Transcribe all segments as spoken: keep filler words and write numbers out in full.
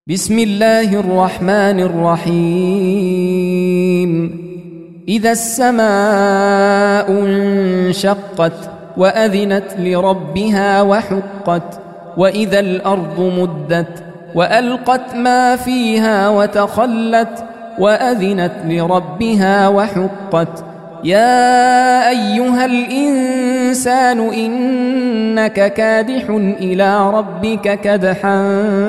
بسم الله الرحمن الرحيم إذا السماء انشقت وأذنت لربها وحقت وإذا الأرض مدت وألقت ما فيها وتخلت وأذنت لربها وحقت يا أيها الإنسان إنك كادح إلى ربك كدحا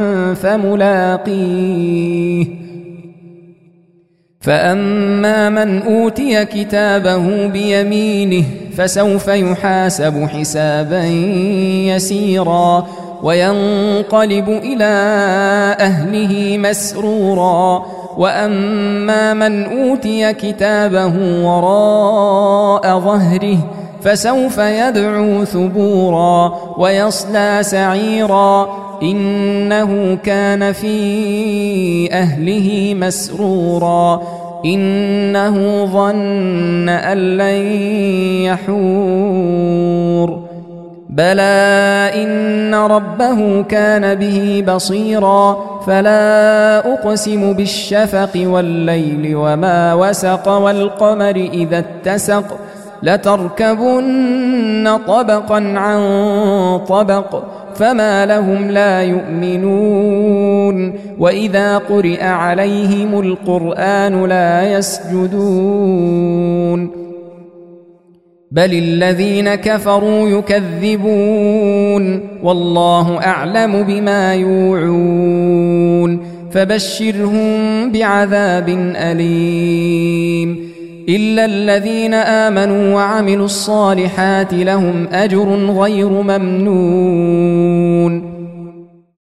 فملاقيه فأما من أوتي كتابه بيمينه فسوف يحاسب حسابا يسيرا وينقلب إلى أهله مسرورا وأما من أوتي كتابه وراء ظهره فسوف يدعو ثبورا ويصلى سعيرا إنه كان في أهله مسرورا إنه ظن أن لن يحور بلى إن ربه كان به بصيرا فلا أقسم بالشفق والليل وما وسق والقمر إذا اتسق لتركبن طبقا عن طبق فما لهم لا يؤمنون وإذا قرئ عليهم القرآن لا يسجدون بل الذين كفروا يكذبون والله أعلم بما يوعون فبشرهم بعذاب أليم إلا الذين آمنوا وعملوا الصالحات لهم أجر غير ممنون